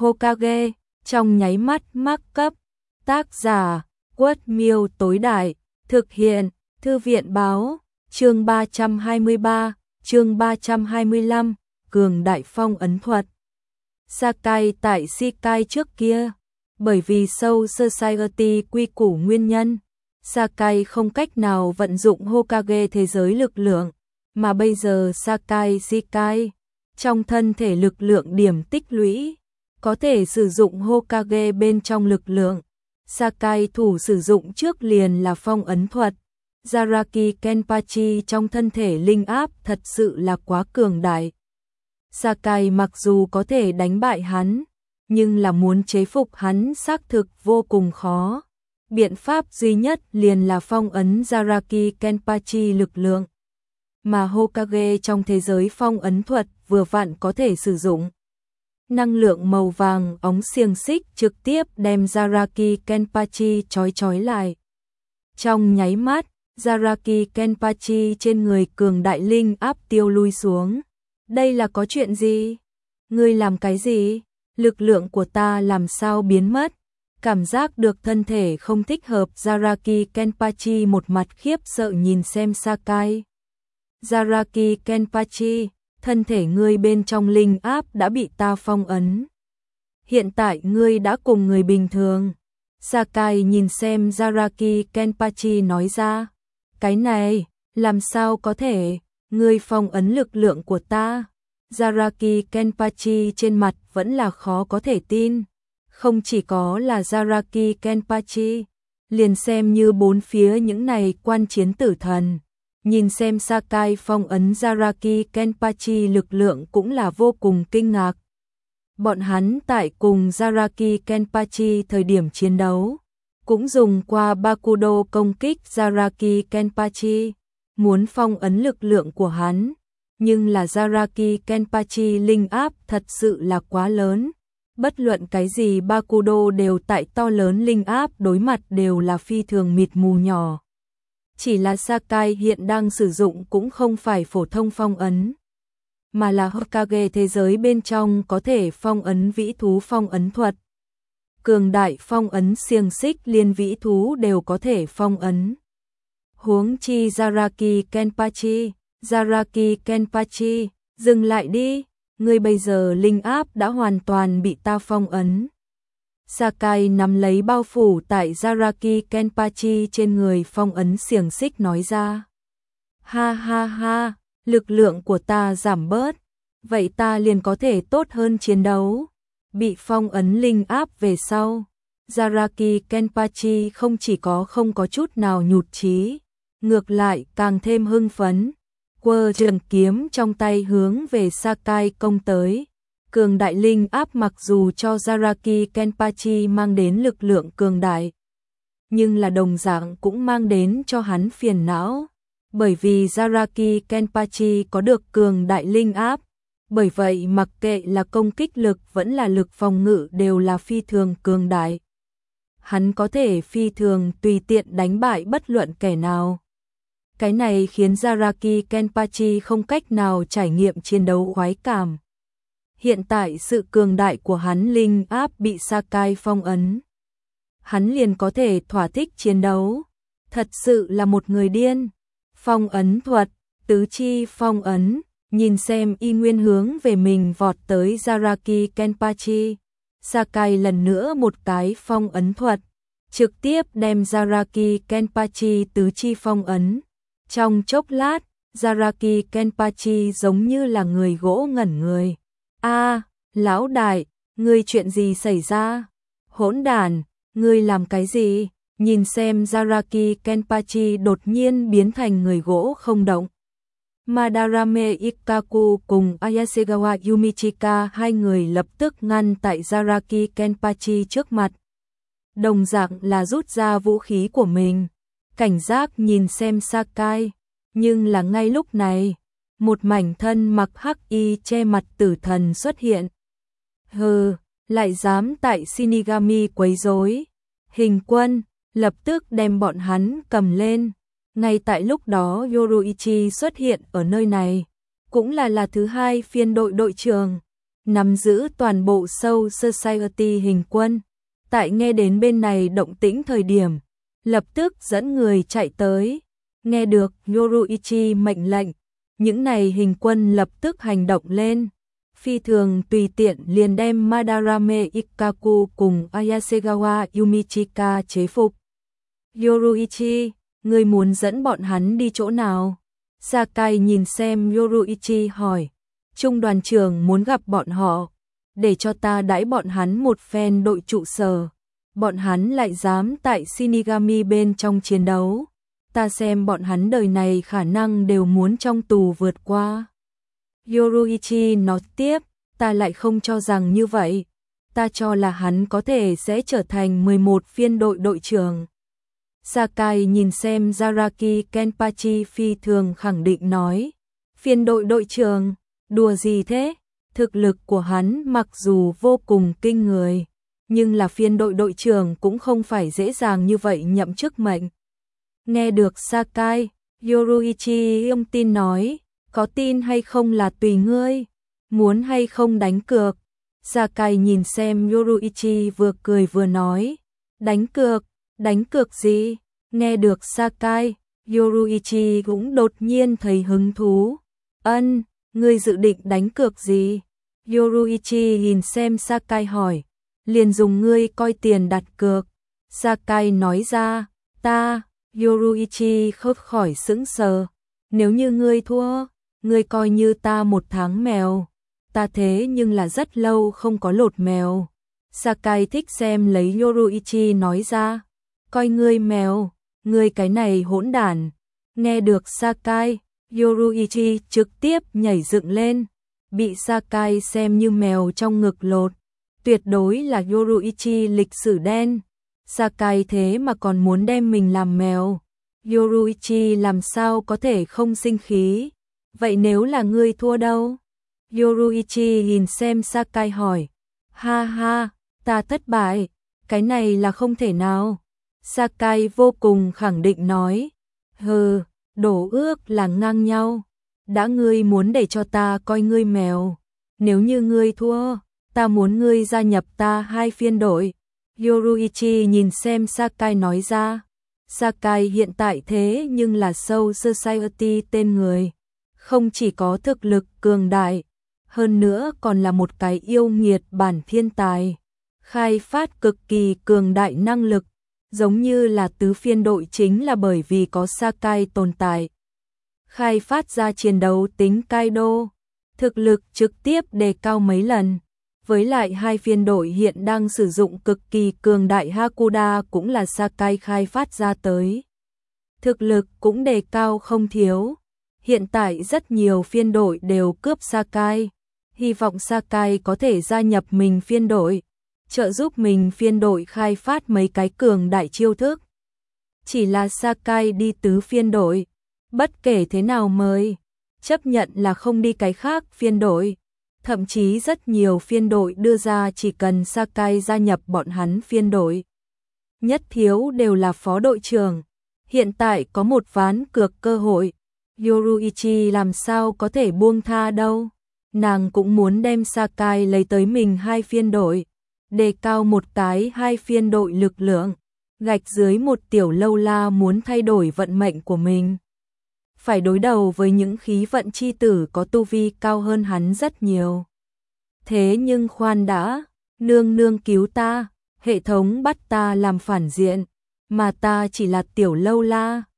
Hokage, trong nháy mắt mắc cấp. Tác giả, Quất Miêu tối đại, thực hiện, Thư viện báo, chương 323, chương 325, cường đại phong ấn thuật. Sakai tại Shikai trước kia, bởi vì Soul Society quy củ nguyên nhân, Sakai không cách nào vận dụng Hokage thế giới lực lượng, mà bây giờ Sakai Shikai, trong thân thể lực lượng điểm tích lũy, có thể sử dụng Hokage bên trong lực lượng. Sakai thủ sử dụng trước liền là phong ấn thuật. Zaraki Kenpachi trong thân thể linh áp thật sự là quá cường đại. Sakai mặc dù có thể đánh bại hắn, nhưng là muốn chế phục hắn xác thực vô cùng khó. Biện pháp duy nhất liền là phong ấn Zaraki Kenpachi lực lượng. Mà Hokage trong thế giới phong ấn thuật vừa vặn có thể sử dụng. Năng lượng màu vàng óng xiềng xích trực tiếp đem Zaraki Kenpachi trói lại. Trong nháy mắt, Zaraki Kenpachi trên người cường đại linh áp tiêu lui xuống. Đây là có chuyện gì? Ngươi làm cái gì? Lực lượng của ta làm sao biến mất? Cảm giác được thân thể không thích hợp, Zaraki Kenpachi một mặt khiếp sợ nhìn xem Sakai. Zaraki Kenpachi, thân thể ngươi bên trong linh áp đã bị ta phong ấn. Hiện tại ngươi đã cùng người bình thường. Sakai nhìn xem Zaraki Kenpachi nói ra. Cái này, làm sao có thể, ngươi phong ấn lực lượng của ta. Zaraki Kenpachi trên mặt vẫn là khó có thể tin. Không chỉ có là Zaraki Kenpachi, liền xem như bốn phía những này quan chiến tử thần. Nhìn xem Sakai phong ấn Zaraki Kenpachi lực lượng cũng là vô cùng kinh ngạc. Bọn hắn tại cùng Zaraki Kenpachi thời điểm chiến đấu, cũng dùng qua Bakudo công kích Zaraki Kenpachi, muốn phong ấn lực lượng của hắn. Nhưng là Zaraki Kenpachi linh áp thật sự là quá lớn. Bất luận cái gì Bakudo đều tại to lớn linh áp đối mặt đều là phi thường mịt mù nhỏ. Chỉ là Sakai hiện đang sử dụng cũng không phải phổ thông phong ấn, mà là Hokage thế giới bên trong có thể phong ấn vĩ thú phong ấn thuật. Cường đại phong ấn xiềng xích liên vĩ thú đều có thể phong ấn. Huống chi Zaraki Kenpachi, Zaraki Kenpachi, dừng lại đi, ngươi bây giờ linh áp đã hoàn toàn bị ta phong ấn. Sakai nắm lấy bao phủ tại Zaraki Kenpachi trên người phong ấn xiềng xích nói ra. Ha ha ha, lực lượng của ta giảm bớt, vậy ta liền có thể tốt hơn chiến đấu. Bị phong ấn linh áp về sau, Zaraki Kenpachi không chỉ không có chút nào nhụt chí, ngược lại càng thêm hưng phấn. Quơ trường kiếm trong tay hướng về Sakai công tới. Cường đại linh áp mặc dù cho Zaraki Kenpachi mang đến lực lượng cường đại, nhưng là đồng dạng cũng mang đến cho hắn phiền não. Bởi vì Zaraki Kenpachi có được cường đại linh áp, bởi vậy mặc kệ là công kích lực vẫn là lực phòng ngự đều là phi thường cường đại. Hắn có thể phi thường tùy tiện đánh bại bất luận kẻ nào. Cái này khiến Zaraki Kenpachi không cách nào trải nghiệm chiến đấu khoái cảm. Hiện tại sự cường đại của hắn linh áp bị Sakai phong ấn. Hắn liền có thể thỏa thích chiến đấu. Thật sự là một người điên. Phong ấn thuật, tứ chi phong ấn, nhìn xem y nguyên hướng về mình vọt tới Zaraki Kenpachi. Sakai lần nữa một cái phong ấn thuật, trực tiếp đem Zaraki Kenpachi tứ chi phong ấn. Trong chốc lát, Zaraki Kenpachi giống như là người gỗ ngẩn người. Lão đại, ngươi chuyện gì xảy ra? Hỗn đản, ngươi làm cái gì? Nhìn xem Zaraki Kenpachi đột nhiên biến thành người gỗ không động. Madarame Ikkaku cùng Ayasegawa Yumichika hai người lập tức ngăn tại Zaraki Kenpachi trước mặt. Đồng dạng là rút ra vũ khí của mình, cảnh giác nhìn xem Sakai. Nhưng là ngay lúc này, một mảnh thân mặc hắc y che mặt tử thần xuất hiện. Hừ, lại dám tại Shinigami quấy rối. Hình quân, lập tức đem bọn hắn cầm lên. Ngay tại lúc đó Yoruichi xuất hiện ở nơi này, cũng là thứ hai phiên đội đội trưởng. nắm giữ toàn bộ Soul Society hình quân. Tại nghe đến bên này động tĩnh thời điểm, lập tức dẫn người chạy tới. Nghe được Yoruichi mệnh lệnh, những này hình quân lập tức hành động lên. Phi thường tùy tiện liền đem Madarame Ikkaku cùng Ayasegawa Yumichika chế phục. Yoruichi, ngươi muốn dẫn bọn hắn đi chỗ nào? Sakai nhìn xem Yoruichi hỏi. Trung đoàn trưởng muốn gặp bọn họ, để cho ta đãi bọn hắn một phen đội trụ sở. Bọn hắn lại dám tại Shinigami bên trong chiến đấu. Ta xem bọn hắn đời này khả năng đều muốn trong tù vượt qua. Yoruichi nói tiếp, ta lại không cho rằng như vậy. Ta cho là hắn có thể sẽ trở thành 11 phiên đội đội trưởng. Sakai nhìn xem Zaraki Kenpachi phi thường khẳng định nói. Phiên đội đội trưởng, đùa gì thế? Thực lực của hắn mặc dù vô cùng kinh người, nhưng là phiên đội đội trưởng cũng không phải dễ dàng như vậy nhậm chức mệnh. Nghe được Sakai, Yoruichi ông tin nói, có tin hay không là tùy ngươi, muốn hay không đánh cược. Sakai nhìn xem Yoruichi vừa cười vừa nói, đánh cược gì? Nghe được Sakai, Yoruichi cũng đột nhiên thấy hứng thú. Ngươi dự định đánh cược gì? Yoruichi nhìn xem Sakai hỏi, liền dùng ngươi coi tiền đặt cược. Sakai nói ra, Yoruichi không khỏi sững sờ. Nếu như ngươi thua, ngươi coi như ta một tháng mèo. Ta thế nhưng là rất lâu không có lột mèo. Sakai thích xem lấy Yoruichi nói ra, coi ngươi mèo, ngươi cái này hỗn đản. Nghe được Sakai, Yoruichi trực tiếp nhảy dựng lên, bị Sakai xem như mèo trong ngực lột. Tuyệt đối là Yoruichi lịch sử đen. Sakai thế mà còn muốn đem mình làm mèo. Yoruichi làm sao có thể không sinh khí. Vậy nếu là ngươi thua đâu? Yoruichi nhìn xem Sakai hỏi. Ha ha, ta thất bại. Cái này là không thể nào. Sakai vô cùng khẳng định nói. Hừ, đổ ước là ngang nhau. Đã ngươi muốn để cho ta coi ngươi mèo. Nếu như ngươi thua, ta muốn ngươi gia nhập ta 2 phiên đội. Yoruichi nhìn xem Sakai nói ra. Sakai hiện tại thế nhưng là Soul Society tên người. Không chỉ có thực lực cường đại, hơn nữa còn là một cái yêu nghiệt bản thiên tài. Khai phát cực kỳ cường đại năng lực, giống như là tứ phiên đội chính là bởi vì có Sakai tồn tại. Khai phát ra chiến đấu tính Kaido, thực lực trực tiếp đề cao mấy lần. Với lại 2 phiên đội hiện đang sử dụng cực kỳ cường đại Hakuda cũng là Sakai khai phát ra tới. Thực lực cũng đề cao không thiếu. Hiện tại rất nhiều phiên đội đều cướp Sakai. Hy vọng Sakai có thể gia nhập mình phiên đội, trợ giúp mình phiên đội khai phát mấy cái cường đại chiêu thức. Chỉ là Sakai đi tứ phiên đội, bất kể thế nào mời, chấp nhận là không đi cái khác phiên đội. Thậm chí rất nhiều phiên đội đưa ra chỉ cần Sakai gia nhập bọn hắn phiên đội. Nhất thiếu đều là phó đội trưởng. Hiện tại có một ván cược cơ hội. Yoruichi làm sao có thể buông tha đâu. Nàng cũng muốn đem Sakai lấy tới mình 2 phiên đội. Đề cao một cái 2 phiên đội lực lượng. Gạch dưới một tiểu lâu la muốn thay đổi vận mệnh của mình. Phải đối đầu với những khí vận chi tử có tu vi cao hơn hắn rất nhiều. Thế nhưng khoan đã, nương nương cứu ta, hệ thống bắt ta làm phản diện, mà ta chỉ là tiểu lâu la.